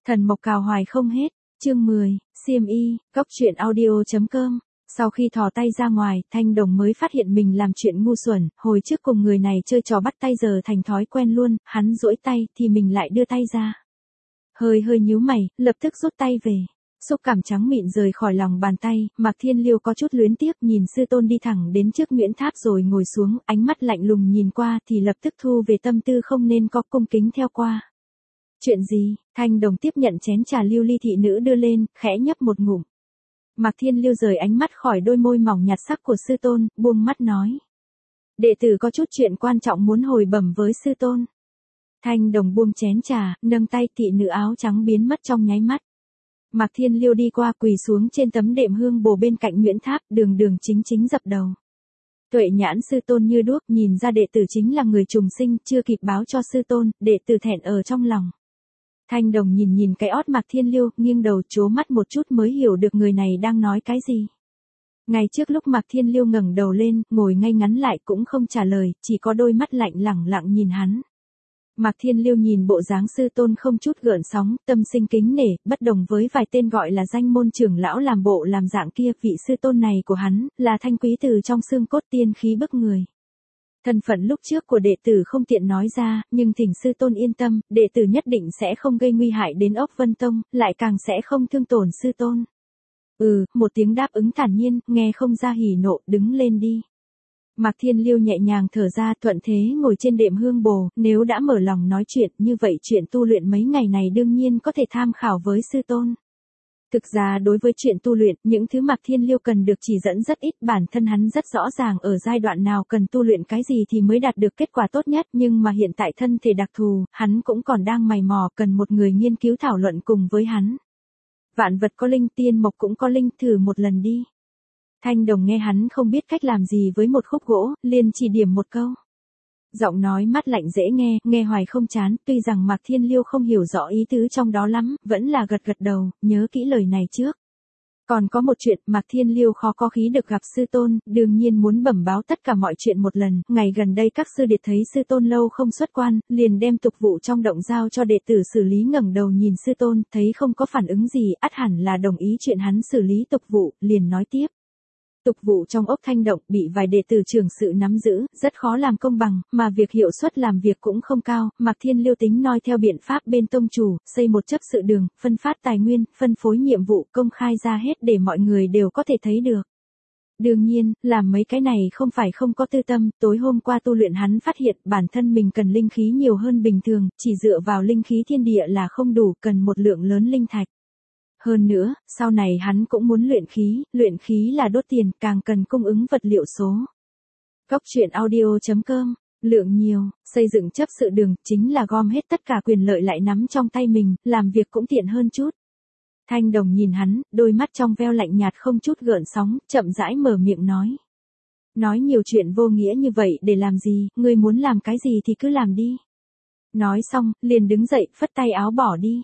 Thần mộc cào hoài không hết, chương 10, xiêm y, góc truyện audio.com. Sau khi thò tay ra ngoài, Thanh Đồng mới phát hiện mình làm chuyện ngu xuẩn, hồi trước cùng người này chơi trò bắt tay giờ thành thói quen luôn, hắn duỗi tay thì mình lại đưa tay ra. Hơi nhíu mày, lập tức rút tay về. Xúc cảm trắng mịn rời khỏi lòng bàn tay, Mạc Thiên Liêu có chút luyến tiếc nhìn sư tôn đi thẳng đến trước Nguyễn Tháp rồi ngồi xuống, ánh mắt lạnh lùng nhìn qua thì lập tức thu về tâm tư không nên có cung kính theo qua. Chuyện gì? Thanh Đồng tiếp nhận chén trà lưu ly thị nữ đưa lên, khẽ nhấp một ngụm. Mạc Thiên Liêu rời ánh mắt khỏi đôi môi mỏng nhạt sắc của sư tôn, buông mắt nói. Đệ tử có chút chuyện quan trọng muốn hồi bẩm với sư tôn. Thanh Đồng buông chén trà, nâng tay, thị nữ áo trắng biến mất trong nháy mắt. Mạc Thiên Liêu đi qua quỳ xuống trên tấm đệm hương bồ bên cạnh Nguyễn Tháp, đường chính dập đầu. Tuệ nhãn sư tôn như đuốc, nhìn ra đệ tử chính là người trùng sinh, chưa kịp báo cho sư tôn, đệ tử thẹn ở trong lòng. Thanh Đồng nhìn cái ót Mạc Thiên Liêu, nghiêng đầu trố mắt một chút mới hiểu được người này đang nói cái gì. Ngày trước lúc Mạc Thiên Liêu ngẩng đầu lên, ngồi ngay ngắn lại cũng không trả lời, chỉ có đôi mắt lạnh lặng nhìn hắn. Mạc Thiên Liêu nhìn bộ dáng sư tôn không chút gợn sóng, tâm sinh kính nể, bất đồng với vài tên gọi là danh môn trưởng lão làm bộ làm dạng kia, vị sư tôn này của hắn, là thanh quý từ trong xương cốt tiên khí bức người. Thân phận lúc trước của đệ tử không tiện nói ra, nhưng thỉnh sư tôn yên tâm, đệ tử nhất định sẽ không gây nguy hại đến Ốc Vân Tông, lại càng sẽ không thương tổn sư tôn. Một tiếng đáp ứng thản nhiên, nghe không ra hỉ nộ, đứng lên đi. Mạc Thiên Liêu nhẹ nhàng thở ra, thuận thế ngồi trên đệm hương bồ, nếu đã mở lòng nói chuyện, như vậy chuyện tu luyện mấy ngày này đương nhiên có thể tham khảo với sư tôn. Thực ra đối với chuyện tu luyện, những thứ Mạc Thiên Liêu cần được chỉ dẫn rất ít, bản thân hắn rất rõ ràng ở giai đoạn nào cần tu luyện cái gì thì mới đạt được kết quả tốt nhất, nhưng mà hiện tại thân thể đặc thù, hắn cũng còn đang mày mò, cần một người nghiên cứu thảo luận cùng với hắn. Vạn vật có linh, tiên mộc cũng có linh, thử một lần đi. Thanh Đồng nghe hắn không biết cách làm gì với một khúc gỗ, liền chỉ điểm một câu. Giọng nói mát lạnh dễ nghe hoài không chán, tuy rằng Mạc Thiên Liêu không hiểu rõ ý tứ trong đó lắm, vẫn là gật đầu, nhớ kỹ lời này trước. Còn có một chuyện, Mạc Thiên Liêu khó có khí được gặp sư tôn, đương nhiên muốn bẩm báo tất cả mọi chuyện một lần, ngày gần đây các sư điệt thấy sư tôn lâu không xuất quan, liền đem tục vụ trong động giao cho đệ tử xử lý, ngẩng đầu nhìn sư tôn, thấy không có phản ứng gì, ắt hẳn là đồng ý chuyện hắn xử lý tục vụ, liền nói tiếp. Tục vụ trong ốc Thanh Động bị vài đệ tử trưởng sự nắm giữ, rất khó làm công bằng, mà việc hiệu suất làm việc cũng không cao. Mạc Thiên Liêu tính noi theo biện pháp bên tông chủ, xây một chấp sự đường, phân phát tài nguyên, phân phối nhiệm vụ, công khai ra hết để mọi người đều có thể thấy được. Đương nhiên, làm mấy cái này không phải không có tư tâm, tối hôm qua tu luyện hắn phát hiện bản thân mình cần linh khí nhiều hơn bình thường, chỉ dựa vào linh khí thiên địa là không đủ, cần một lượng lớn linh thạch. Hơn nữa, sau này hắn cũng muốn luyện khí là đốt tiền, càng cần cung ứng vật liệu số. Góc truyện audio.com, lượng nhiều, xây dựng chấp sự đường, chính là gom hết tất cả quyền lợi lại nắm trong tay mình, làm việc cũng tiện hơn chút. Thanh Đồng nhìn hắn, đôi mắt trong veo lạnh nhạt không chút gợn sóng, chậm rãi mở miệng nói. Nói nhiều chuyện vô nghĩa như vậy để làm gì, ngươi muốn làm cái gì thì cứ làm đi. Nói xong, liền đứng dậy, phất tay áo bỏ đi.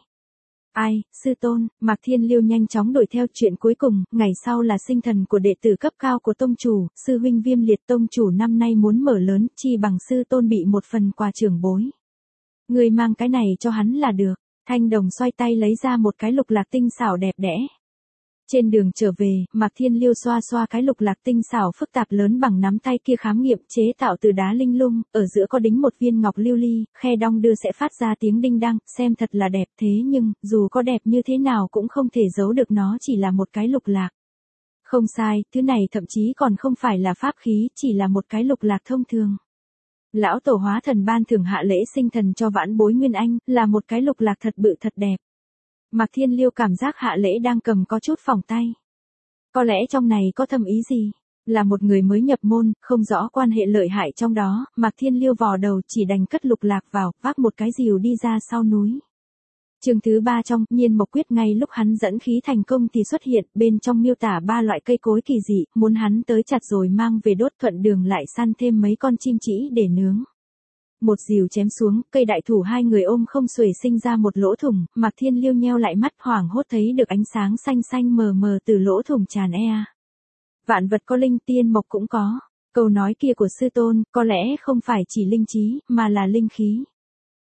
Ai, sư tôn, Mạc Thiên Liêu nhanh chóng đuổi theo chuyện cuối cùng, ngày sau là sinh thần của đệ tử cấp cao của tông chủ, sư huynh Viêm Liệt tông chủ năm nay muốn mở lớn, chi bằng sư tôn bị một phần quà trưởng bối. Người mang cái này cho hắn là được. Thanh Đồng xoay tay lấy ra một cái lục lạc tinh xảo đẹp đẽ. Trên đường trở về, Mạc Thiên Liêu xoa cái lục lạc tinh xảo phức tạp lớn bằng nắm tay kia khám nghiệm chế tạo từ đá linh lung, ở giữa có đính một viên ngọc lưu ly, khe đong đưa sẽ phát ra tiếng đinh đăng, xem thật là đẹp, thế nhưng, dù có đẹp như thế nào cũng không thể giấu được nó chỉ là một cái lục lạc. Không sai, thứ này thậm chí còn không phải là pháp khí, chỉ là một cái lục lạc thông thường. Lão tổ hóa thần ban thưởng hạ lễ sinh thần cho vãn bối Nguyên Anh, là một cái lục lạc thật bự thật đẹp. Mạc Thiên Liêu cảm giác hạ lễ đang cầm có chút phỏng tay. Có lẽ trong này có thâm ý gì? Là một người mới nhập môn, không rõ quan hệ lợi hại trong đó, Mạc Thiên Liêu vò đầu chỉ đành cất lục lạc vào, vác một cái rìu đi ra sau núi. Chương thứ 3 trong Nhiên Mộc Quyết, ngay lúc hắn dẫn khí thành công thì xuất hiện, bên trong miêu tả 3 loại cây cối kỳ dị, muốn hắn tới chặt rồi mang về đốt, thuận đường lại săn thêm mấy con chim trĩ để nướng. Một rìu chém xuống, cây đại thủ hai người ôm không xuể sinh ra một lỗ thủng, Mạc Thiên Liêu nheo lại mắt hoảng hốt thấy được ánh sáng xanh mờ từ lỗ thủng tràn ra. Vạn vật có linh, tiên mộc cũng có. Câu nói kia của sư tôn, có lẽ không phải chỉ linh trí, mà là linh khí.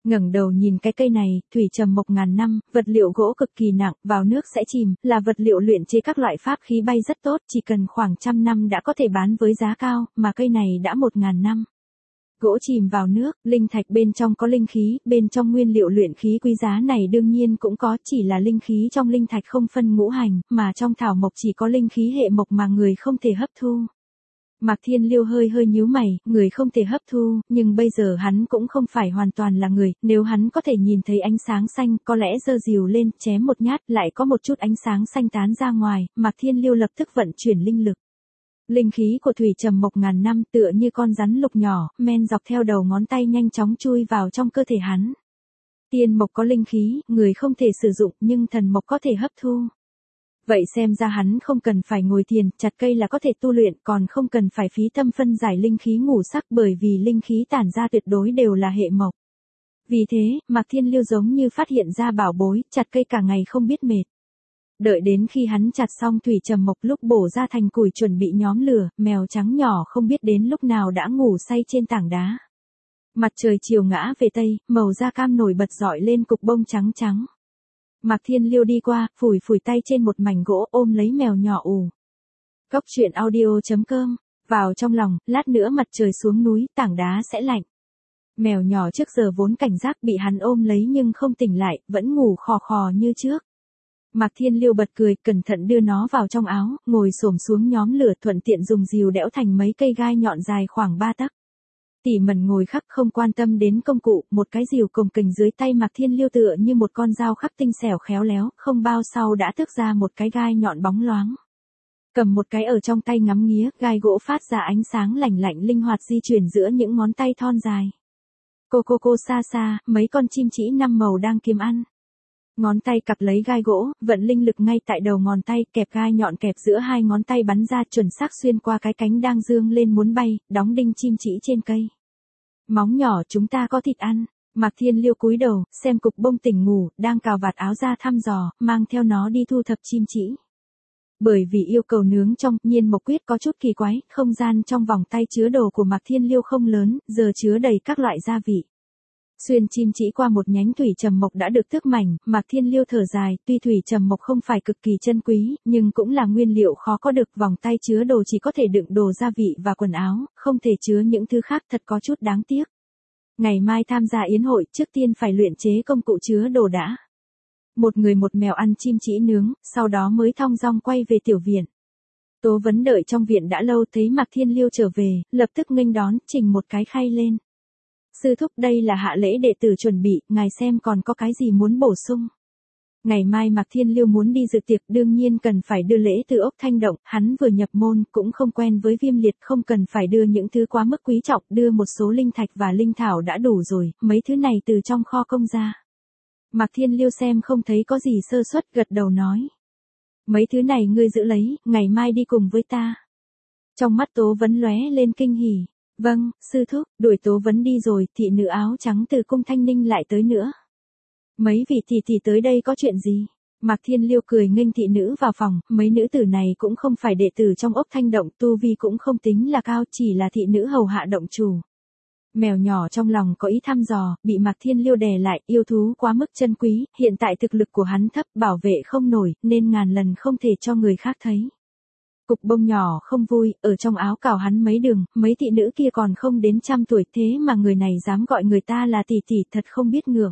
Ngẩng đầu nhìn cái cây này, thủy trầm mộc ngàn năm, vật liệu gỗ cực kỳ nặng, vào nước sẽ chìm, là vật liệu luyện chế các loại pháp khí bay rất tốt, chỉ cần khoảng 100 năm đã có thể bán với giá cao, mà cây này đã 1000 năm. Gỗ chìm vào nước, linh thạch bên trong có linh khí, bên trong nguyên liệu luyện khí quý giá này đương nhiên cũng có, chỉ là linh khí trong linh thạch không phân ngũ hành, mà trong thảo mộc chỉ có linh khí hệ mộc mà người không thể hấp thu. Mạc Thiên Liêu hơi nhíu mày, người không thể hấp thu, nhưng bây giờ hắn cũng không phải hoàn toàn là người, nếu hắn có thể nhìn thấy ánh sáng xanh, có lẽ giơ rìu lên, chém một nhát, lại có một chút ánh sáng xanh tán ra ngoài, Mạc Thiên Liêu lập tức vận chuyển linh lực. Linh khí của thủy trầm mộc ngàn năm tựa như con rắn lục nhỏ, men dọc theo đầu ngón tay nhanh chóng chui vào trong cơ thể hắn. Tiên mộc có linh khí, người không thể sử dụng, nhưng thần mộc có thể hấp thu. Vậy xem ra hắn không cần phải ngồi thiền, chặt cây là có thể tu luyện, còn không cần phải phí tâm phân giải linh khí ngũ sắc, bởi vì linh khí tản ra tuyệt đối đều là hệ mộc. Vì thế, Mạc Thiên Liêu giống như phát hiện ra bảo bối, chặt cây cả ngày không biết mệt. Đợi đến khi hắn chặt xong thủy trầm mộc, lúc bổ ra thành củi chuẩn bị nhóm lửa, mèo trắng nhỏ không biết đến lúc nào đã ngủ say trên tảng đá. Mặt trời chiều ngã về tây, màu da cam nổi bật rọi lên cục bông trắng trắng. Mạc Thiên Liêu đi qua, phủi tay trên một mảnh gỗ, ôm lấy mèo nhỏ ủ. Góc truyện audio.com, vào trong lòng, lát nữa mặt trời xuống núi, tảng đá sẽ lạnh. Mèo nhỏ trước giờ vốn cảnh giác bị hắn ôm lấy nhưng không tỉnh lại, vẫn ngủ khò khò như trước. Mạc Thiên Liêu bật cười, cẩn thận đưa nó vào trong áo, ngồi xổm xuống nhóm lửa, thuận tiện dùng rìu đẽo thành mấy cây gai nhọn dài khoảng 3 tấc. Tỉ mẩn ngồi khắc không quan tâm đến công cụ, một cái rìu cồng kềnh dưới tay Mạc Thiên Liêu tựa như một con dao khắc tinh xẻo khéo léo, không bao sau đã tước ra một cái gai nhọn bóng loáng. Cầm một cái ở trong tay ngắm nghía, gai gỗ phát ra ánh sáng lạnh lạnh linh hoạt di chuyển giữa những ngón tay thon dài. Cô xa xa, mấy con chim chỉ 5 màu đang kiếm ăn. Ngón tay cặp lấy gai gỗ, vận linh lực ngay tại đầu ngón tay, kẹp gai nhọn kẹp giữa hai ngón tay bắn ra chuẩn xác xuyên qua cái cánh đang dương lên muốn bay, đóng đinh chim chỉ trên cây. Móng nhỏ, chúng ta có thịt ăn. Mạc Thiên Liêu cúi đầu, xem cục bông tỉnh ngủ, đang cào vạt áo ra thăm dò, mang theo nó đi thu thập chim chỉ. Bởi vì yêu cầu nướng trong, Nhiên Mộc Quyết có chút kỳ quái, không gian trong vòng tay chứa đồ của Mạc Thiên Liêu không lớn, giờ chứa đầy các loại gia vị. Xuyên chim chỉ qua một nhánh thủy trầm mộc đã được tước mảnh, Mạc Thiên Liêu thở dài, tuy thủy trầm mộc không phải cực kỳ chân quý, nhưng cũng là nguyên liệu khó có được, vòng tay chứa đồ chỉ có thể đựng đồ gia vị và quần áo, không thể chứa những thứ khác, thật có chút đáng tiếc. Ngày mai tham gia yến hội, trước tiên phải luyện chế công cụ chứa đồ đã. Một người một mèo ăn chim chỉ nướng, sau đó mới thong dong quay về tiểu viện. Tố Vấn đợi trong viện đã lâu, thấy Mạc Thiên Liêu trở về, lập tức nghênh đón, chỉnh một cái khay lên. Sư thúc, đây là hạ lễ đệ tử chuẩn bị, ngài xem còn có cái gì muốn bổ sung. Ngày mai Mạc Thiên Liêu muốn đi dự tiệc, đương nhiên cần phải đưa lễ từ ốc Thanh Động, hắn vừa nhập môn, cũng không quen với viêm liệt, không cần phải đưa những thứ quá mức quý trọng, đưa một số linh thạch và linh thảo đã đủ rồi, mấy thứ này từ trong kho công ra. Mạc Thiên Liêu xem không thấy có gì sơ suất, gật đầu nói. Mấy thứ này ngươi giữ lấy, ngày mai đi cùng với ta. Trong mắt Tố Vấn lóe lên kinh hỉ. Vâng, sư thúc, đuổi Tố Vấn đi rồi, thị nữ áo trắng từ cung Thanh Ninh lại tới nữa. Mấy vị tỷ tới đây có chuyện gì? Mạc Thiên Liêu cười nghênh thị nữ vào phòng, mấy nữ tử này cũng không phải đệ tử trong ốc Thanh Động, tu vi cũng không tính là cao, chỉ là thị nữ hầu hạ động chủ. Mèo nhỏ trong lòng có ý thăm dò, bị Mạc Thiên Liêu đè lại, yêu thú quá mức chân quý, hiện tại thực lực của hắn thấp, bảo vệ không nổi, nên ngàn lần không thể cho người khác thấy. Cục bông nhỏ không vui, ở trong áo cào hắn mấy đường, mấy thị nữ kia còn không đến 100 tuổi, thế mà người này dám gọi người ta là tỷ, thật không biết ngượng.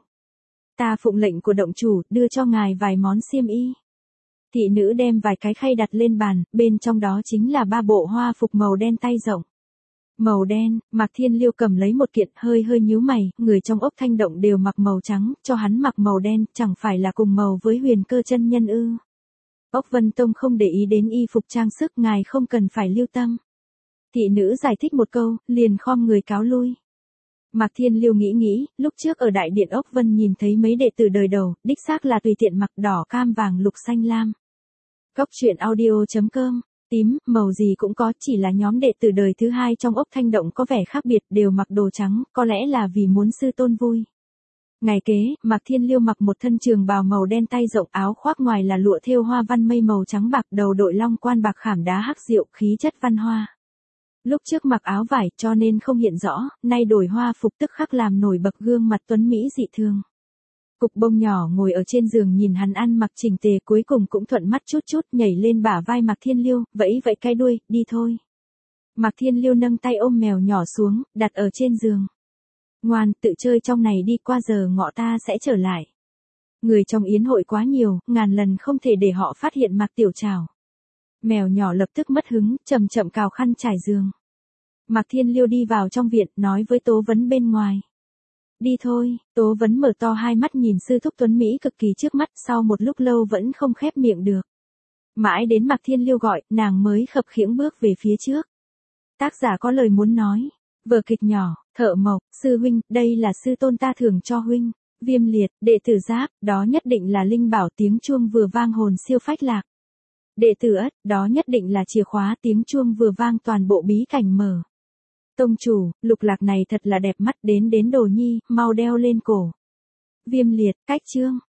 Ta phụng lệnh của động chủ, đưa cho ngài vài món xiêm y. Thị nữ đem vài cái khay đặt lên bàn, bên trong đó chính là 3 bộ hoa phục màu đen tay rộng. Màu đen, Mạc Thiên Liêu cầm lấy một kiện, hơi nhíu mày, người trong ốc Thanh Động đều mặc màu trắng, cho hắn mặc màu đen, chẳng phải là cùng màu với Huyền Cơ chân nhân ư? Ốc Vân Tông không để ý đến y phục trang sức, ngài không cần phải lưu tâm. Thị nữ giải thích một câu, liền khom người cáo lui. Mạc Thiên Liêu nghĩ, lúc trước ở đại điện Ốc Vân nhìn thấy mấy đệ tử đời đầu, đích xác là tùy tiện mặc đỏ cam vàng lục xanh lam. Góc truyện audio.com, tím, màu gì cũng có, chỉ là nhóm đệ tử đời thứ hai trong ốc Thanh Động có vẻ khác biệt, đều mặc đồ trắng, có lẽ là vì muốn sư tôn vui. Ngày kế, Mạc Thiên Liêu mặc một thân trường bào màu đen tay rộng, áo khoác ngoài là lụa thêu hoa văn mây màu trắng bạc, đầu đội long quan bạc khảm đá hắc diệu, khí chất văn hoa. Lúc trước mặc áo vải cho nên không hiện rõ, nay đổi hoa phục tức khắc làm nổi bật gương mặt tuấn Mỹ dị thường. Cục bông nhỏ ngồi ở trên giường nhìn hắn ăn mặc chỉnh tề cuối cùng cũng thuận mắt chút chút nhảy lên bả vai Mạc Thiên Liêu, vẫy vẫy cái đuôi, đi thôi. Mạc Thiên Liêu nâng tay ôm mèo nhỏ xuống, đặt ở trên giường. Ngoan, tự chơi trong này đi, qua giờ ngọ ta sẽ trở lại. Người trong yến hội quá nhiều, ngàn lần không thể để họ phát hiện Mạc Tiểu Trảo. Mèo nhỏ lập tức mất hứng, chậm chậm cào khăn trải giường. Mạc Thiên Liêu đi vào trong viện, nói với Tố Vấn bên ngoài. Đi thôi, Tố Vấn mở to hai mắt nhìn sư thúc tuấn Mỹ cực kỳ trước mắt, sau một lúc lâu vẫn không khép miệng được. Mãi đến Mạc Thiên Liêu gọi, nàng mới khập khiễng bước về phía trước. Tác giả có lời muốn nói. Vở kịch nhỏ, Thợ Mộc, sư huynh, đây là sư tôn ta thưởng cho huynh. Viêm Liệt, đệ tử Giáp, đó nhất định là linh bảo tiếng chuông vừa vang hồn siêu phách lạc. Đệ tử Ất, đó nhất định là chìa khóa tiếng chuông vừa vang toàn bộ bí cảnh mở. Tông chủ, lục lạc này thật là đẹp mắt, đến Đồ Nhi, mau đeo lên cổ. Viêm Liệt, cách chương.